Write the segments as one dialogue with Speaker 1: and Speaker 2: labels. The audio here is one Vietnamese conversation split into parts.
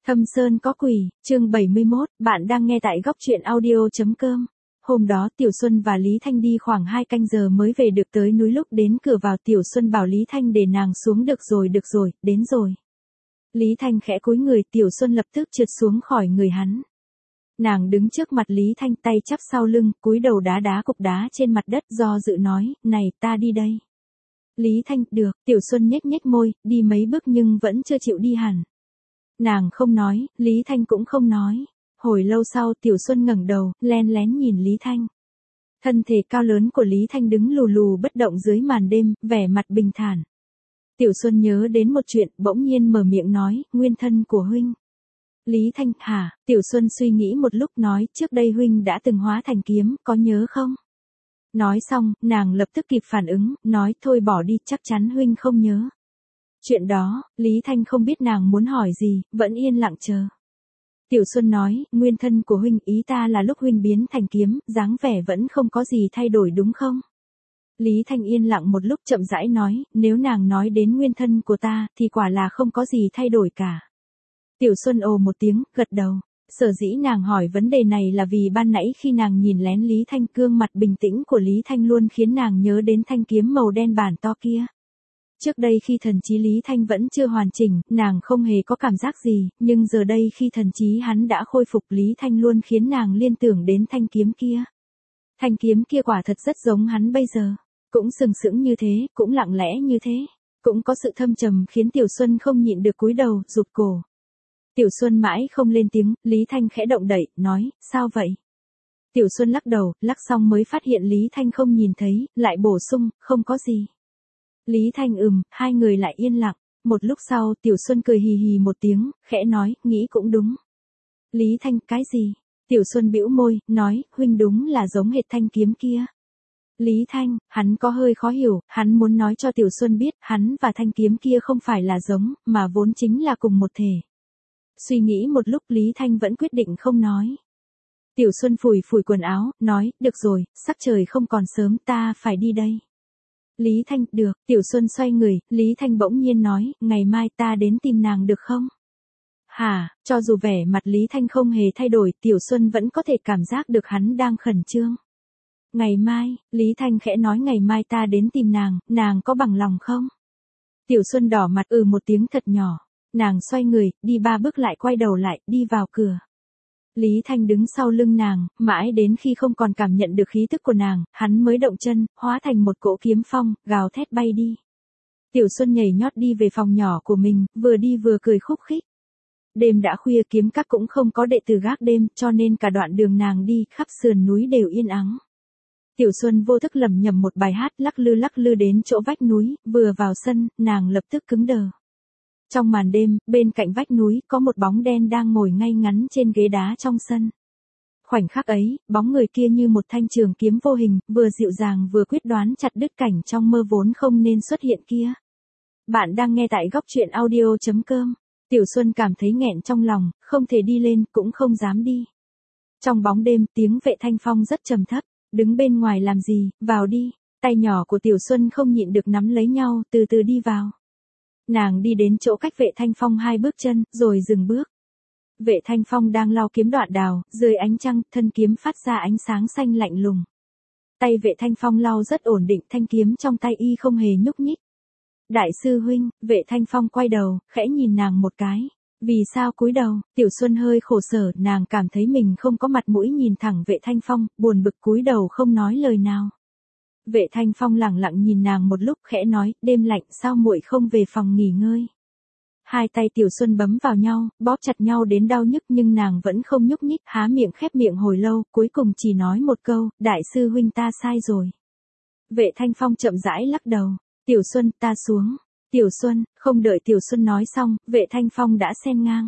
Speaker 1: Thâm Sơn có quỷ, chương 71, bạn đang nghe tại góc truyện audio.com. Hôm đó Tiểu Xuân và Lý Thanh đi khoảng 2 canh giờ mới về được tới núi, lúc đến cửa vào Tiểu Xuân bảo Lý Thanh để nàng xuống. Được rồi, đến rồi. Lý Thanh khẽ cúi người, Tiểu Xuân lập tức trượt xuống khỏi người hắn. Nàng đứng trước mặt Lý Thanh, tay chắp sau lưng, cúi đầu đá cục đá trên mặt đất, do dự nói, này ta đi đây. Lý Thanh, được. Tiểu Xuân nhếch môi, đi mấy bước nhưng vẫn chưa chịu đi hẳn. Nàng không nói, Lý Thanh cũng không nói. Hồi lâu sau Tiểu Xuân ngẩng đầu, len lén nhìn Lý Thanh. Thân thể cao lớn của Lý Thanh đứng lù lù bất động dưới màn đêm, vẻ mặt bình thản. Tiểu Xuân nhớ đến một chuyện, bỗng nhiên mở miệng nói, nguyên thân của huynh. Lý Thanh, hả? Tiểu Xuân suy nghĩ một lúc nói, trước đây huynh đã từng hóa thành kiếm, có nhớ không? Nói xong, nàng lập tức kịp phản ứng, nói, thôi bỏ đi, chắc chắn huynh không nhớ. Chuyện đó, Lý Thanh không biết nàng muốn hỏi gì, vẫn yên lặng chờ. Tiểu Xuân nói, nguyên thân của huynh, ý ta là lúc huynh biến thành kiếm, dáng vẻ vẫn không có gì thay đổi đúng không? Lý Thanh yên lặng một lúc, chậm rãi nói, nếu nàng nói đến nguyên thân của ta, thì quả là không có gì thay đổi cả. Tiểu Xuân ồ một tiếng, gật đầu. Sở dĩ nàng hỏi vấn đề này là vì ban nãy khi nàng nhìn lén Lý Thanh, gương mặt bình tĩnh của Lý Thanh luôn khiến nàng nhớ đến thanh kiếm màu đen bản to kia. Trước đây khi thần trí Lý Thanh vẫn chưa hoàn chỉnh, nàng không hề có cảm giác gì, nhưng giờ đây khi thần trí hắn đã khôi phục, Lý Thanh luôn khiến nàng liên tưởng đến thanh kiếm kia. Thanh kiếm kia quả thật rất giống hắn bây giờ, cũng sừng sững như thế, cũng lặng lẽ như thế, cũng có sự thâm trầm khiến Tiểu Xuân không nhịn được cúi đầu, rụt cổ. Tiểu Xuân mãi không lên tiếng, Lý Thanh khẽ động đậy, nói, sao vậy? Tiểu Xuân lắc đầu, lắc xong mới phát hiện Lý Thanh không nhìn thấy, lại bổ sung, không có gì. Lý Thanh hai người lại yên lặng. Một lúc sau Tiểu Xuân cười hì hì một tiếng, khẽ nói, nghĩ cũng đúng. Lý Thanh, cái gì? Tiểu Xuân bĩu môi, nói, huynh đúng là giống hệt thanh kiếm kia. Lý Thanh, hắn có hơi khó hiểu, hắn muốn nói cho Tiểu Xuân biết, hắn và thanh kiếm kia không phải là giống, mà vốn chính là cùng một thể. Suy nghĩ một lúc Lý Thanh vẫn quyết định không nói. Tiểu Xuân phủi quần áo, nói, được rồi, sắc trời không còn sớm, ta phải đi đây. Lý Thanh, được. Tiểu Xuân xoay người, Lý Thanh bỗng nhiên nói, ngày mai ta đến tìm nàng được không? Hả? Cho dù vẻ mặt Lý Thanh không hề thay đổi, Tiểu Xuân vẫn có thể cảm giác được hắn đang khẩn trương. Ngày mai, Lý Thanh khẽ nói, ngày mai ta đến tìm nàng có bằng lòng không? Tiểu Xuân đỏ mặt một tiếng thật nhỏ. Nàng xoay người, đi 3 bước lại quay đầu lại, đi vào cửa. Lý Thanh đứng sau lưng nàng, mãi đến khi không còn cảm nhận được khí tức của nàng, hắn mới động chân, hóa thành một cỗ kiếm phong, gào thét bay đi. Tiểu Xuân nhảy nhót đi về phòng nhỏ của mình, vừa đi vừa cười khúc khích. Đêm đã khuya, kiếm các cũng không có đệ tử gác đêm, cho nên cả đoạn đường nàng đi, khắp sườn núi đều yên ắng. Tiểu Xuân vô thức lẩm nhẩm một bài hát, lắc lư đến chỗ vách núi, vừa vào sân, nàng lập tức cứng đờ. Trong màn đêm, bên cạnh vách núi, có một bóng đen đang ngồi ngay ngắn trên ghế đá trong sân. Khoảnh khắc ấy, bóng người kia như một thanh trường kiếm vô hình, vừa dịu dàng vừa quyết đoán chặt đứt cảnh trong mơ vốn không nên xuất hiện kia. Bạn đang nghe tại góc truyện audio.com. Tiểu Xuân cảm thấy nghẹn trong lòng, không thể đi lên, cũng không dám đi. Trong bóng đêm, tiếng Vệ Thanh Phong rất trầm thấp, đứng bên ngoài làm gì, vào đi. Tay nhỏ của Tiểu Xuân không nhịn được nắm lấy nhau, từ từ đi vào. Nàng đi đến chỗ cách Vệ Thanh Phong 2 bước chân, rồi dừng bước. Vệ Thanh Phong đang lau kiếm đoạn đào, dưới ánh trăng, thân kiếm phát ra ánh sáng xanh lạnh lùng. Tay Vệ Thanh Phong lau rất ổn định, thanh kiếm trong tay y không hề nhúc nhích. Đại sư huynh, Vệ Thanh Phong quay đầu, khẽ nhìn nàng một cái. Vì sao cúi đầu? Tiểu Xuân hơi khổ sở, nàng cảm thấy mình không có mặt mũi nhìn thẳng Vệ Thanh Phong, buồn bực cúi đầu không nói lời nào. Vệ Thanh Phong lẳng lặng nhìn nàng một lúc, khẽ nói, đêm lạnh sao muội không về phòng nghỉ ngơi. Hai tay Tiểu Xuân bấm vào nhau, bóp chặt nhau đến đau nhức, nhưng nàng vẫn không nhúc nhích, há miệng khép miệng hồi lâu, cuối cùng chỉ nói một câu, đại sư huynh ta sai rồi. Vệ Thanh Phong chậm rãi lắc đầu, Tiểu Xuân, ta xuống. Tiểu Xuân, không đợi Tiểu Xuân nói xong, Vệ Thanh Phong đã xen ngang.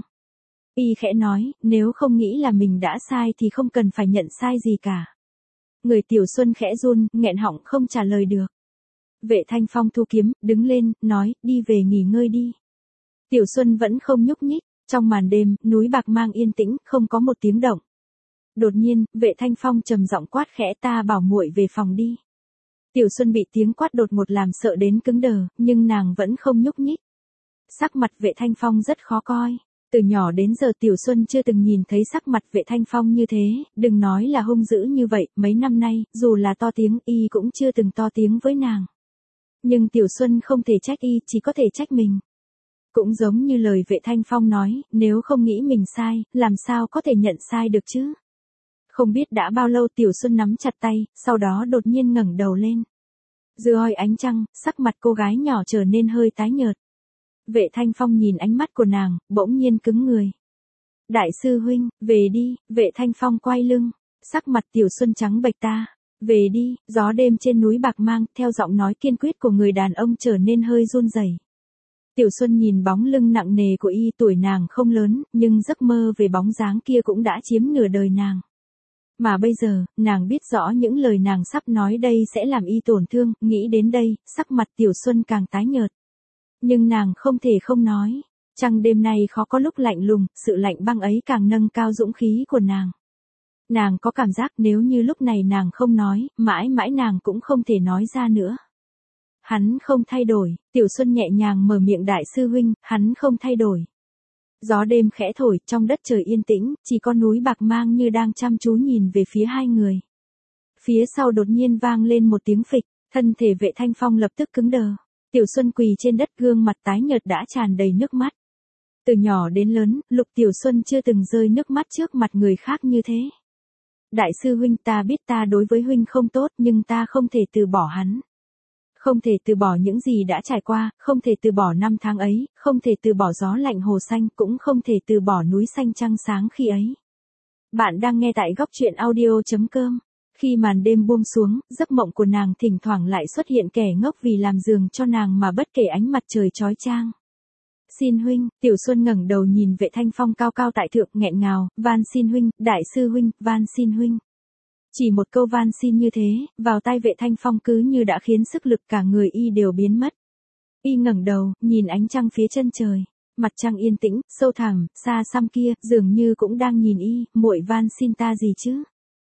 Speaker 1: Y khẽ nói, nếu không nghĩ là mình đã sai thì không cần phải nhận sai gì cả. Người Tiểu Xuân khẽ run, nghẹn họng không trả lời được. Vệ Thanh Phong thu kiếm, đứng lên, nói, đi về nghỉ ngơi đi. Tiểu Xuân vẫn không nhúc nhích, trong màn đêm, núi bạc mang yên tĩnh, không có một tiếng động. Đột nhiên, Vệ Thanh Phong trầm giọng quát khẽ, ta bảo muội về phòng đi. Tiểu Xuân bị tiếng quát đột ngột làm sợ đến cứng đờ, nhưng nàng vẫn không nhúc nhích. Sắc mặt Vệ Thanh Phong rất khó coi. Từ nhỏ đến giờ Tiểu Xuân chưa từng nhìn thấy sắc mặt Vệ Thanh Phong như thế, đừng nói là hung dữ như vậy, mấy năm nay, dù là to tiếng y cũng chưa từng to tiếng với nàng. Nhưng Tiểu Xuân không thể trách y, chỉ có thể trách mình. Cũng giống như lời Vệ Thanh Phong nói, nếu không nghĩ mình sai, làm sao có thể nhận sai được chứ? Không biết đã bao lâu Tiểu Xuân nắm chặt tay, sau đó đột nhiên ngẩng đầu lên. Dưới ánh trăng, sắc mặt cô gái nhỏ trở nên hơi tái nhợt. Vệ Thanh Phong nhìn ánh mắt của nàng, bỗng nhiên cứng người. Đại sư huynh, về đi, Vệ Thanh Phong quay lưng, sắc mặt Tiểu Xuân trắng bệch ta. Về đi, gió đêm trên núi bạc mang, theo giọng nói kiên quyết của người đàn ông trở nên hơi run rẩy. Tiểu Xuân nhìn bóng lưng nặng nề của y, tuổi nàng không lớn, nhưng giấc mơ về bóng dáng kia cũng đã chiếm nửa đời nàng. Mà bây giờ, nàng biết rõ những lời nàng sắp nói đây sẽ làm y tổn thương, nghĩ đến đây, sắc mặt Tiểu Xuân càng tái nhợt. Nhưng nàng không thể không nói, trăng đêm nay khó có lúc lạnh lùng, sự lạnh băng ấy càng nâng cao dũng khí của nàng. Nàng có cảm giác nếu như lúc này nàng không nói, mãi mãi nàng cũng không thể nói ra nữa. Hắn không thay đổi, Tiểu Xuân nhẹ nhàng mở miệng đại sư huynh, hắn không thay đổi. Gió đêm khẽ thổi, trong đất trời yên tĩnh, chỉ có núi bạc mang như đang chăm chú nhìn về phía hai người. Phía sau đột nhiên vang lên một tiếng phịch, thân thể Vệ Thanh Phong lập tức cứng đờ. Tiểu Xuân quỳ trên đất, gương mặt tái nhợt đã tràn đầy nước mắt. Từ nhỏ đến lớn, Lục Tiểu Xuân chưa từng rơi nước mắt trước mặt người khác như thế. Đại sư huynh, ta biết ta đối với huynh không tốt, nhưng ta không thể từ bỏ hắn. Không thể từ bỏ những gì đã trải qua, không thể từ bỏ năm tháng ấy, không thể từ bỏ gió lạnh hồ xanh, cũng không thể từ bỏ núi xanh trăng sáng khi ấy. Bạn đang nghe tại góc truyện audio.com. Khi màn đêm buông xuống, giấc mộng của nàng thỉnh thoảng lại xuất hiện kẻ ngốc vì làm giường cho nàng mà bất kể ánh mặt trời chói chang. Xin huynh, Tiểu Xuân ngẩng đầu nhìn Vệ Thanh Phong cao cao tại thượng, nghẹn ngào, van xin huynh, đại sư huynh, van xin huynh. Chỉ một câu van xin như thế, vào tai Vệ Thanh Phong cứ như đã khiến sức lực cả người y đều biến mất. Y ngẩng đầu, nhìn ánh trăng phía chân trời, mặt trăng yên tĩnh, sâu thẳm, xa xăm kia, dường như cũng đang nhìn y, muội van xin ta gì chứ?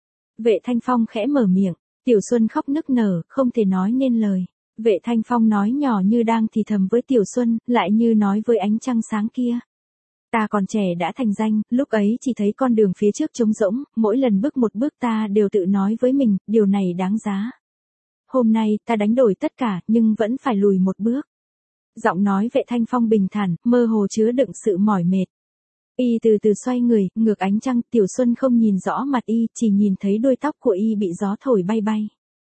Speaker 1: Vệ Thanh Phong khẽ mở miệng, Tiểu Xuân khóc nức nở, không thể nói nên lời. Vệ Thanh Phong nói nhỏ như đang thì thầm với Tiểu Xuân, lại như nói với ánh trăng sáng kia. Ta còn trẻ đã thành danh, lúc ấy chỉ thấy con đường phía trước trống rỗng, mỗi lần bước một bước ta đều tự nói với mình, điều này đáng giá. Hôm nay, ta đánh đổi tất cả, nhưng vẫn phải lùi một bước. Giọng nói Vệ Thanh Phong bình thản, mơ hồ chứa đựng sự mỏi mệt. Y từ từ xoay người, ngược ánh trăng, Tiểu Xuân không nhìn rõ mặt y, chỉ nhìn thấy đuôi tóc của y bị gió thổi bay bay.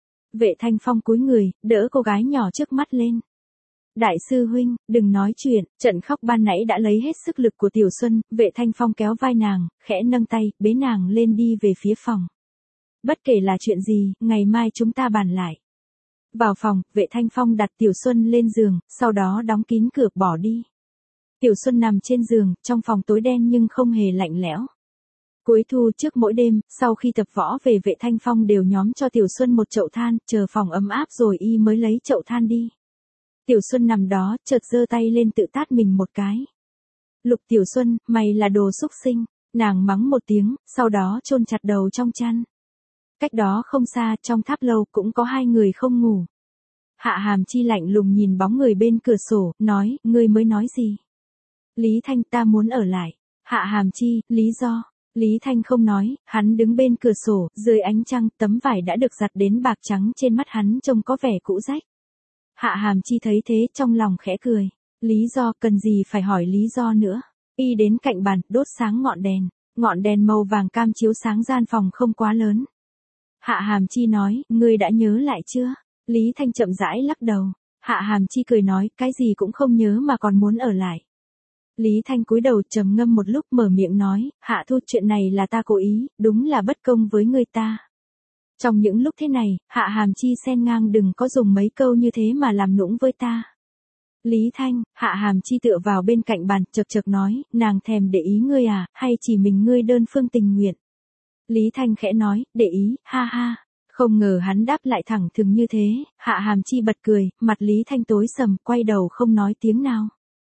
Speaker 1: Vệ Thanh Phong cúi người, đỡ cô gái nhỏ trước mắt lên. Đại sư huynh, đừng nói chuyện, trận khóc ban nãy đã lấy hết sức lực của Tiểu Xuân, Vệ Thanh Phong kéo vai nàng, khẽ nâng tay, bế nàng lên đi về phía phòng. Bất kể là chuyện gì, ngày mai chúng ta bàn lại. Vào phòng, Vệ Thanh Phong đặt Tiểu Xuân lên giường, sau đó đóng kín cửa bỏ đi. Tiểu Xuân nằm trên giường, trong phòng tối đen nhưng không hề lạnh lẽo. Cuối thu trước mỗi đêm, sau khi tập võ về Vệ Thanh Phong đều nhóm cho Tiểu Xuân một chậu than, chờ phòng ấm áp rồi y mới lấy chậu than đi. Tiểu Xuân nằm đó, chợt giơ tay lên tự tát mình một cái. Lục Tiểu Xuân, mày là đồ xúc sinh, nàng mắng một tiếng, sau đó chôn chặt đầu trong chăn. Cách đó không xa, trong tháp lâu cũng có hai người không ngủ. Hạ Hàm Chi lạnh lùng nhìn bóng người bên cửa sổ, nói, ngươi mới nói gì? Lý Thanh, ta muốn ở lại. Hạ Hàm Chi, lý do? Lý Thanh không nói, hắn đứng bên cửa sổ, dưới ánh trăng, tấm vải đã được giặt đến bạc trắng trên mắt hắn trông có vẻ cũ rách. Hạ Hàm Chi thấy thế trong lòng khẽ cười. Lý do, cần gì phải hỏi lý do nữa. Y đến cạnh bàn, đốt sáng ngọn đèn màu vàng cam chiếu sáng gian phòng không quá lớn. Hạ Hàm Chi nói, ngươi đã nhớ lại chưa? Lý Thanh chậm rãi lắc đầu. Hạ Hàm Chi cười nói, cái gì cũng không nhớ mà còn muốn ở lại. Lý Thanh cúi đầu trầm ngâm một lúc mở miệng nói, Hạ Thu, chuyện này là ta cố ý, đúng là bất công với người ta. Trong những lúc thế này, Hạ Hàm Chi xen ngang, đừng có dùng mấy câu như thế mà làm nũng với ta. Lý Thanh, Hạ Hàm Chi tựa vào bên cạnh bàn, chật chật nói, nàng thèm để ý ngươi à, hay chỉ mình ngươi đơn phương tình nguyện. Lý Thanh khẽ nói, để ý, ha ha. Không ngờ hắn đáp lại thẳng thừng như thế, Hạ Hàm Chi bật cười, mặt Lý Thanh tối sầm, quay đầu không nói tiếng nào.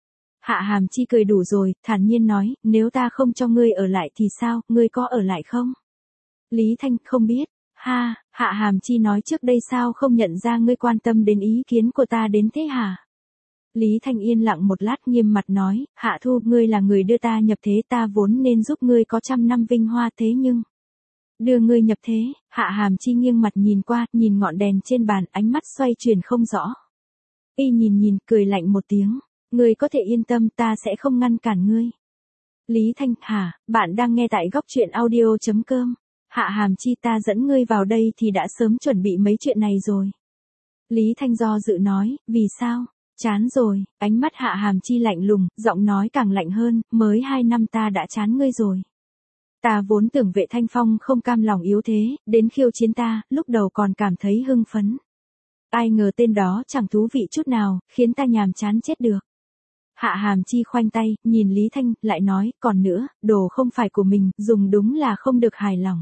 Speaker 1: Hạ Hàm Chi cười đủ rồi, thản nhiên nói, nếu ta không cho ngươi ở lại thì sao, ngươi có ở lại không? Lý Thanh, không biết. Ha, Hạ Hàm Chi nói trước đây sao không nhận ra ngươi quan tâm đến ý kiến của ta đến thế hả? Lý Thanh yên lặng một lát nghiêm mặt nói, Hạ Thu, ngươi là người đưa ta nhập thế, ta vốn nên giúp ngươi có 100 năm vinh hoa, thế nhưng đưa ngươi nhập thế. Hạ Hàm Chi nghiêng mặt nhìn qua, nhìn ngọn đèn trên bàn, ánh mắt xoay chuyển không rõ. Y nhìn, cười lạnh một tiếng, ngươi có thể yên tâm, ta sẽ không ngăn cản ngươi. Lý Thanh, hả, bạn đang nghe tại góc truyện audio.com. Hạ Hàm Chi, ta dẫn ngươi vào đây thì đã sớm chuẩn bị mấy chuyện này rồi. Lý Thanh do dự nói, vì sao? Chán rồi. Ánh mắt Hạ Hàm Chi lạnh lùng, giọng nói càng lạnh hơn, mới 2 năm ta đã chán ngươi rồi. Ta vốn tưởng Vệ Thanh Phong không cam lòng yếu thế, đến khiêu chiến ta, lúc đầu còn cảm thấy hưng phấn. Ai ngờ tên đó chẳng thú vị chút nào, khiến ta nhàm chán chết được. Hạ Hàm Chi khoanh tay, nhìn Lý Thanh, lại nói, còn nữa, đồ không phải của mình, dùng đúng là không được hài lòng.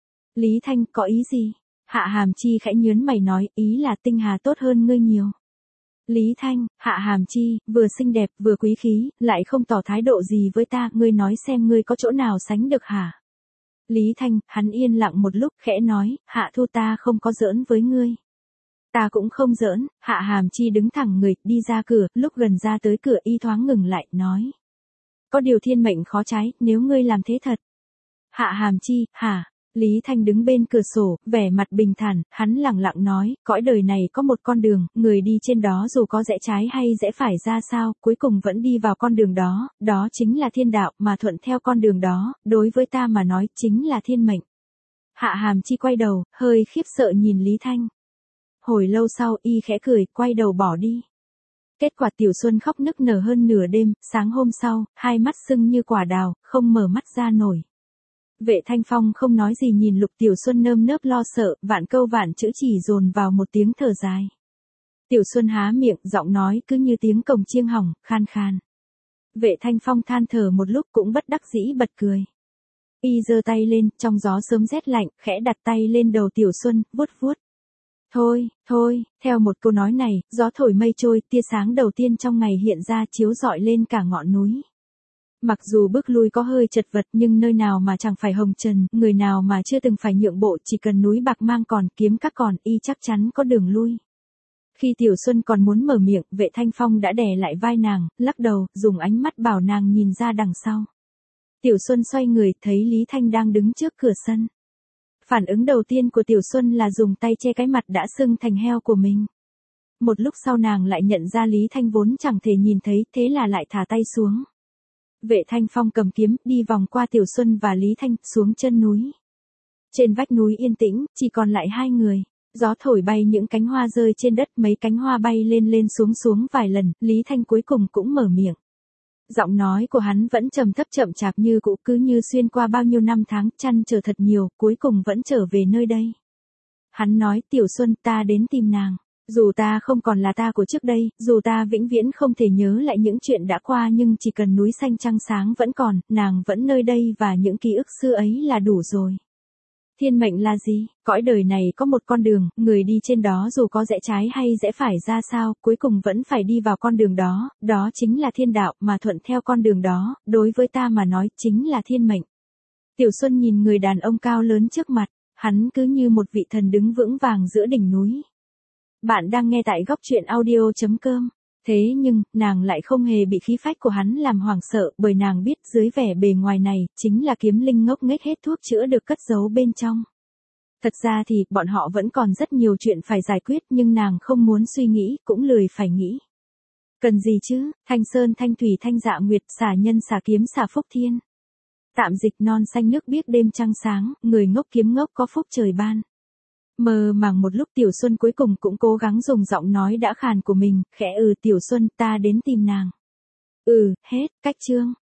Speaker 1: Lý Thanh, có ý gì? Hạ Hàm Chi khẽ nhớn mày nói, ý là Tinh Hà tốt hơn ngươi nhiều. Lý Thanh, Hạ Hàm Chi, vừa xinh đẹp, vừa quý khí, lại không tỏ thái độ gì với ta, ngươi nói xem ngươi có chỗ nào sánh được hả? Lý Thanh, hắn yên lặng một lúc, khẽ nói, Hạ Thu, ta không có giỡn với ngươi. Ta cũng không giỡn. Hạ Hàm Chi đứng thẳng người, đi ra cửa, lúc gần ra tới cửa y thoáng ngừng lại, nói. Có điều thiên mệnh khó trái, nếu ngươi làm thế thật. Hạ Hàm Chi, hả? Lý Thanh đứng bên cửa sổ, vẻ mặt bình thản, hắn lẳng lặng nói, cõi đời này có một con đường, người đi trên đó dù có rẽ trái hay rẽ phải ra sao, cuối cùng vẫn đi vào con đường đó, đó chính là thiên đạo, mà thuận theo con đường đó, đối với ta mà nói, chính là thiên mệnh. Hạ Hàm Chi quay đầu, hơi khiếp sợ nhìn Lý Thanh. Hồi lâu sau y khẽ cười, quay đầu bỏ đi. Kết quả Tiểu Xuân khóc nức nở hơn nửa đêm, sáng hôm sau, hai mắt sưng như quả đào, không mở mắt ra nổi. Vệ Thanh Phong không nói gì nhìn Lục Tiểu Xuân nơm nớp lo sợ, vạn câu vạn chữ chỉ dồn vào một tiếng thở dài. Tiểu Xuân há miệng, giọng nói cứ như tiếng cồng chiêng hỏng, khan khan. Vệ Thanh Phong than thở một lúc cũng bất đắc dĩ bật cười. Y giơ tay lên, trong gió sớm rét lạnh, khẽ đặt tay lên đầu Tiểu Xuân, vuốt vuốt. Thôi, theo một câu nói này, gió thổi mây trôi, tia sáng đầu tiên trong ngày hiện ra chiếu rọi lên cả ngọn núi. Mặc dù bước lui có hơi chật vật nhưng nơi nào mà chẳng phải hồng trần, người nào mà chưa từng phải nhượng bộ, chỉ cần núi bạc mang còn, kiếm các còn, y chắc chắn có đường lui. Khi Tiểu Xuân còn muốn mở miệng, Vệ Thanh Phong đã đè lại vai nàng, lắc đầu, dùng ánh mắt bảo nàng nhìn ra đằng sau. Tiểu Xuân xoay người, thấy Lý Thanh đang đứng trước cửa sân. Phản ứng đầu tiên của Tiểu Xuân là dùng tay che cái mặt đã sưng thành heo của mình. Một lúc sau nàng lại nhận ra Lý Thanh vốn chẳng thể nhìn thấy, thế là lại thả tay xuống. Vệ Thanh Phong cầm kiếm, đi vòng qua Tiểu Xuân và Lý Thanh, xuống chân núi. Trên vách núi yên tĩnh, chỉ còn lại hai người. Gió thổi bay những cánh hoa rơi trên đất, mấy cánh hoa bay lên xuống vài lần, Lý Thanh cuối cùng cũng mở miệng. Giọng nói của hắn vẫn trầm thấp chậm chạp như cũ, cứ như xuyên qua bao nhiêu năm tháng, chăn trở thật nhiều, cuối cùng vẫn trở về nơi đây. Hắn nói, Tiểu Xuân, ta đến tìm nàng. Dù ta không còn là ta của trước đây, dù ta vĩnh viễn không thể nhớ lại những chuyện đã qua nhưng chỉ cần núi xanh trăng sáng vẫn còn, nàng vẫn nơi đây và những ký ức xưa ấy là đủ rồi. Thiên mệnh là gì? Cõi đời này có một con đường, người đi trên đó dù có rẽ trái hay rẽ phải ra sao, cuối cùng vẫn phải đi vào con đường đó, đó chính là thiên đạo, mà thuận theo con đường đó, đối với ta mà nói, chính là thiên mệnh. Tiểu Xuân nhìn người đàn ông cao lớn trước mặt, hắn cứ như một vị thần đứng vững vàng giữa đỉnh núi. Bạn đang nghe tại góc truyện audio.com. Thế nhưng, nàng lại không hề bị khí phách của hắn làm hoảng sợ, bởi nàng biết dưới vẻ bề ngoài này, chính là kiếm linh ngốc nghếch hết thuốc chữa được cất giấu bên trong. Thật ra thì, bọn họ vẫn còn rất nhiều chuyện phải giải quyết nhưng nàng không muốn suy nghĩ, cũng lười phải nghĩ. Cần gì chứ, thanh sơn thanh thủy thanh dạ nguyệt, xả nhân xả kiếm xả phúc thiên. Tạm dịch non xanh nước biếc đêm trăng sáng, người ngốc kiếm ngốc có phúc trời ban. Mơ màng một lúc Tiểu Xuân cuối cùng cũng cố gắng dùng giọng nói đã khàn của mình, khẽ Tiểu Xuân, ta đến tìm nàng. Hết, cách chương.